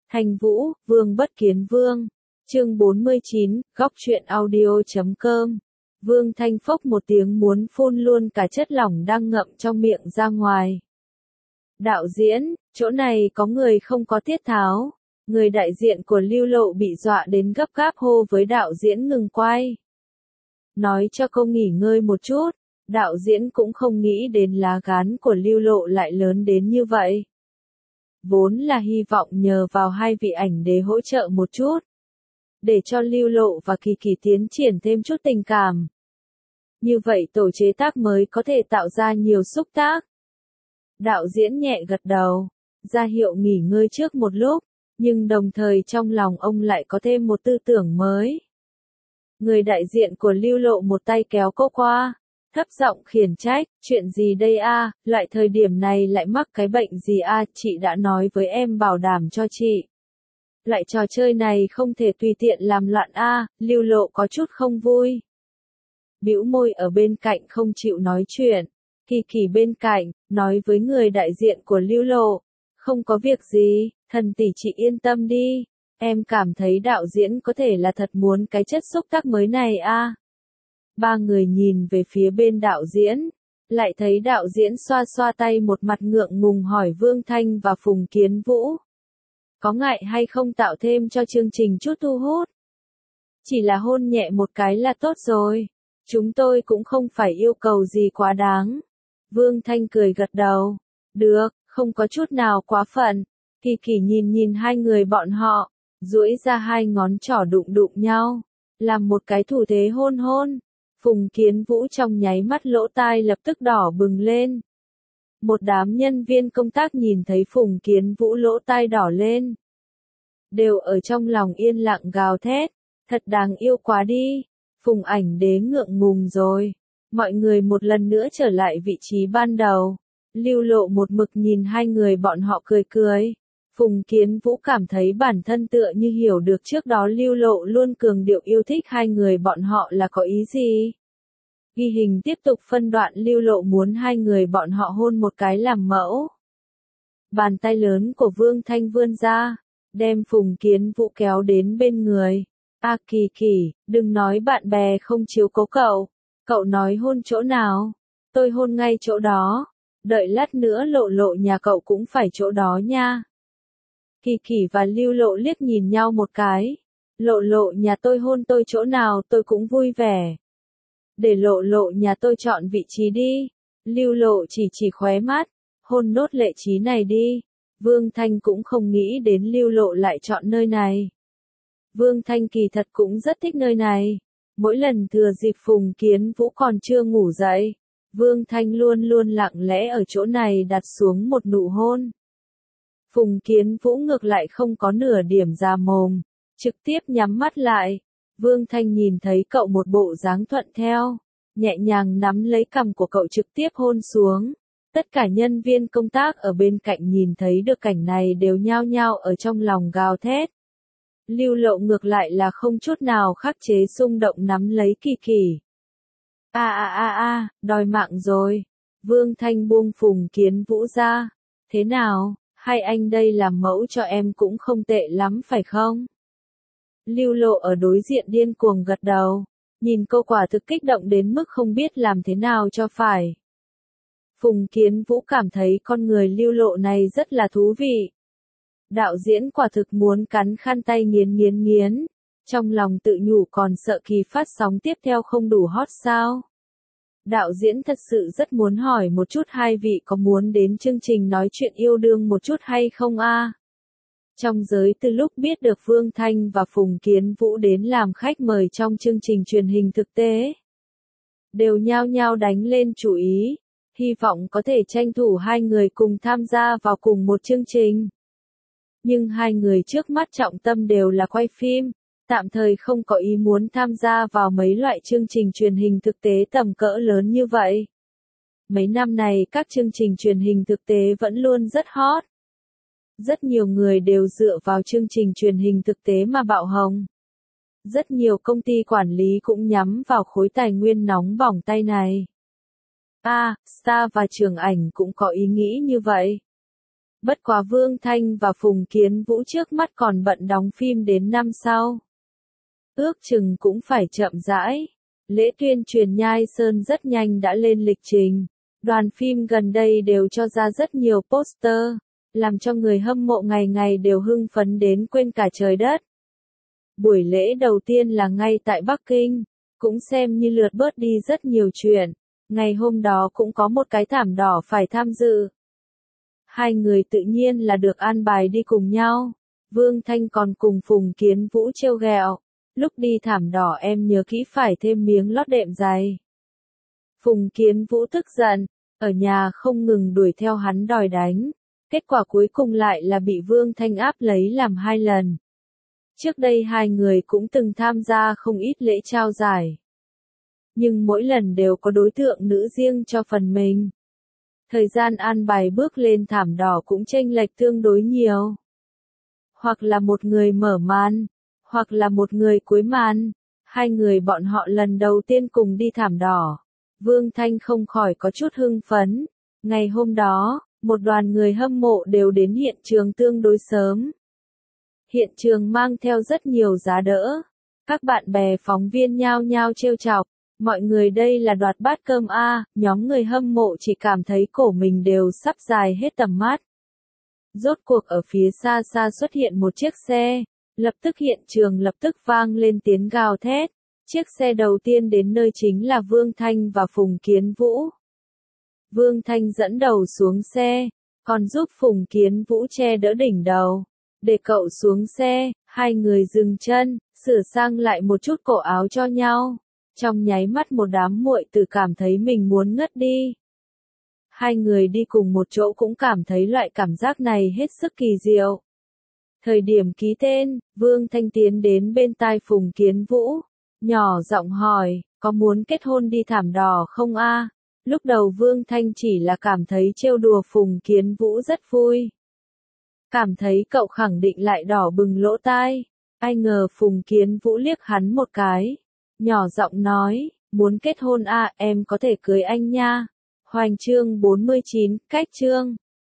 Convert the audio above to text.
Thanh Vũ, Vương Bất Kiến Vương. Chương 49, góc truyện audio.com. Vương Thanh phốc một tiếng muốn phun luôn cả chất lỏng đang ngậm trong miệng ra ngoài. Đạo diễn, chỗ này có người không có tiết tháo. Người đại diện của Lưu Lộ bị dọa đến gấp gáp hô với đạo diễn ngừng quay. Nói cho cô nghỉ ngơi một chút, đạo diễn cũng không nghĩ đến lá gan của Lưu Lộ lại lớn đến như vậy. Vốn là hy vọng nhờ vào hai vị ảnh đế hỗ trợ một chút, để cho Lưu Lộ và Kỳ Kỳ tiến triển thêm chút tình cảm. Như vậy tổ chế tác mới có thể tạo ra nhiều xúc tác. Đạo diễn nhẹ gật đầu, ra hiệu nghỉ ngơi trước một lúc, nhưng đồng thời trong lòng ông lại có thêm một tư tưởng mới. Người đại diện của Lưu Lộ một tay kéo cô qua, thấp giọng khiển trách, chuyện gì đây a, loại thời điểm này lại mắc cái bệnh gì a, chị đã nói với em bảo đảm cho chị. Loại trò chơi này không thể tùy tiện làm loạn a, Lưu Lộ có chút không vui. Bĩu môi ở bên cạnh không chịu nói chuyện, Kỳ Kỳ bên cạnh, nói với người đại diện của Lưu Lộ, không có việc gì, thần tỷ chị yên tâm đi, em cảm thấy đạo diễn có thể là thật muốn cái chất xúc tác mới này a. Ba người nhìn về phía bên đạo diễn, lại thấy đạo diễn xoa xoa tay một mặt ngượng ngùng hỏi Vương Thanh và Phùng Kiến Vũ. Có ngại hay không tạo thêm cho chương trình chút thu hút? Chỉ là hôn nhẹ một cái là tốt rồi, chúng tôi cũng không phải yêu cầu gì quá đáng. Vương Thanh cười gật đầu, được, không có chút nào quá phận. Kỳ Kỳ nhìn hai người bọn họ, duỗi ra hai ngón trỏ đụng đụng nhau, làm một cái thủ thế hôn hôn. Phùng Kiến Vũ trong nháy mắt lỗ tai lập tức đỏ bừng lên. Một đám nhân viên công tác nhìn thấy Phùng Kiến Vũ lỗ tai đỏ lên, đều ở trong lòng yên lặng gào thét, thật đáng yêu quá đi, Phùng ảnh đế ngượng ngùng rồi. Mọi người một lần nữa trở lại vị trí ban đầu. Lưu Lộ một mực nhìn hai người bọn họ cười cười. Phùng Kiến Vũ cảm thấy bản thân tựa như hiểu được trước đó Lưu Lộ luôn cường điệu yêu thích hai người bọn họ là có ý gì. Ghi hình tiếp tục phân đoạn Lưu Lộ muốn hai người bọn họ hôn một cái làm mẫu. Bàn tay lớn của Vương Thanh vươn ra, đem Phùng Kiến Vũ kéo đến bên người. A Kỳ Kỳ, đừng nói bạn bè không chiếu cố cậu. Cậu nói hôn chỗ nào? Tôi hôn ngay chỗ đó. Đợi lát nữa Lộ Lộ nhà cậu cũng phải chỗ đó nha. Kỳ Kỳ và Lưu Lộ liếc nhìn nhau một cái. Lộ Lộ nhà tôi hôn tôi chỗ nào tôi cũng vui vẻ. Để Lộ Lộ nhà tôi chọn vị trí đi. Lưu Lộ chỉ khóe mắt. Hôn nốt Lệ Trí này đi. Vương Thanh cũng không nghĩ đến Lưu Lộ lại chọn nơi này. Vương Thanh kỳ thật cũng rất thích nơi này. Mỗi lần thừa dịp Phùng Kiến Vũ còn chưa ngủ dậy, Vương Thanh luôn luôn lặng lẽ ở chỗ này đặt xuống một nụ hôn. Phùng Kiến Vũ ngược lại không có nửa điểm già mồm, trực tiếp nhắm mắt lại. Vương Thanh nhìn thấy cậu một bộ dáng thuận theo, nhẹ nhàng nắm lấy cằm của cậu trực tiếp hôn xuống. Tất cả nhân viên công tác ở bên cạnh nhìn thấy được cảnh này đều nhao nhao ở trong lòng gào thét. Lưu Lộ ngược lại là không chút nào khắc chế xung động nắm lấy Kỳ Kỳ. Đòi mạng rồi. Vương Thanh buông Phùng Kiến Vũ ra. Thế nào, hai anh đây làm mẫu cho em cũng không tệ lắm phải không? Lưu Lộ ở đối diện điên cuồng gật đầu. Nhìn cô quả thực kích động đến mức không biết làm thế nào cho phải. Phùng Kiến Vũ cảm thấy con người Lưu Lộ này rất là thú vị. Đạo diễn quả thực muốn cắn khăn tay nghiến. Trong lòng tự nhủ còn sợ kỳ phát sóng tiếp theo không đủ hot sao. Đạo diễn thật sự rất muốn hỏi một chút hai vị có muốn đến chương trình nói chuyện yêu đương một chút hay không a? Trong giới từ lúc biết được Vương Thanh và Phùng Kiến Vũ đến làm khách mời trong chương trình truyền hình thực tế, đều nhao nhao đánh lên chủ ý, hy vọng có thể tranh thủ hai người cùng tham gia vào cùng một chương trình. Nhưng hai người trước mắt trọng tâm đều là quay phim, tạm thời không có ý muốn tham gia vào mấy loại chương trình truyền hình thực tế tầm cỡ lớn như vậy. Mấy năm này các chương trình truyền hình thực tế vẫn luôn rất hot. Rất nhiều người đều dựa vào chương trình truyền hình thực tế mà bạo hồng. Rất nhiều công ty quản lý cũng nhắm vào khối tài nguyên nóng bỏng tay này. Star và Trường Ảnh cũng có ý nghĩ như vậy. Bất quá Vương Thanh và Phùng Kiến Vũ trước mắt còn bận đóng phim đến năm sau. Ước chừng cũng phải chậm rãi. Lễ tuyên truyền Nhai Sơn rất nhanh đã lên lịch trình. Đoàn phim gần đây đều cho ra rất nhiều poster, làm cho người hâm mộ ngày ngày đều hưng phấn đến quên cả trời đất. Buổi lễ đầu tiên là ngay tại Bắc Kinh, cũng xem như lượt bớt đi rất nhiều chuyện. Ngày hôm đó cũng có một cái thảm đỏ phải tham dự. Hai người tự nhiên là được an bài đi cùng nhau. Vương Thanh còn cùng Phùng Kiến Vũ trêu ghẹo. Lúc đi thảm đỏ em nhớ kỹ phải thêm miếng lót đệm dày. Phùng Kiến Vũ tức giận, ở nhà không ngừng đuổi theo hắn đòi đánh. Kết quả cuối cùng lại là bị Vương Thanh áp lấy làm 2 lần. Trước đây hai người cũng từng tham gia không ít lễ trao giải. Nhưng mỗi lần đều có đối tượng nữ riêng cho phần mình. Thời gian an bài bước lên thảm đỏ cũng chênh lệch tương đối nhiều. Hoặc là một người mở màn, hoặc là một người cuối màn. Hai người bọn họ lần đầu tiên cùng đi thảm đỏ. Vương Thanh không khỏi có chút hưng phấn. Ngày hôm đó, một đoàn người hâm mộ đều đến hiện trường tương đối sớm. Hiện trường mang theo rất nhiều giá đỡ. Các bạn bè phóng viên nhao nhao trêu chọc. Mọi người đây là đoạt bát cơm a, nhóm người hâm mộ chỉ cảm thấy cổ mình đều sắp dài hết tầm mắt. Rốt cuộc ở phía xa xa xuất hiện một chiếc xe, lập tức hiện trường lập tức vang lên tiếng gào thét. Chiếc xe đầu tiên đến nơi chính là Vương Thanh và Phùng Kiến Vũ. Vương Thanh dẫn đầu xuống xe, còn giúp Phùng Kiến Vũ che đỡ đỉnh đầu. Để cậu xuống xe, hai người dừng chân, sửa sang lại một chút cổ áo cho nhau. Trong nháy mắt một đám muội tử cảm thấy mình muốn ngất đi. Hai người đi cùng một chỗ cũng cảm thấy loại cảm giác này hết sức kỳ diệu. Thời điểm ký tên, Vương Thanh tiến đến bên tai Phùng Kiến Vũ, nhỏ giọng hỏi, có muốn kết hôn đi thảm đỏ không a? Lúc đầu Vương Thanh chỉ là cảm thấy trêu đùa Phùng Kiến Vũ rất vui. Cảm thấy cậu khẳng định lại đỏ bừng lỗ tai. Ai ngờ Phùng Kiến Vũ liếc hắn một cái. Nhỏ giọng nói, muốn kết hôn à, em có thể cưới anh nha. Hoành chương 49, cách chương.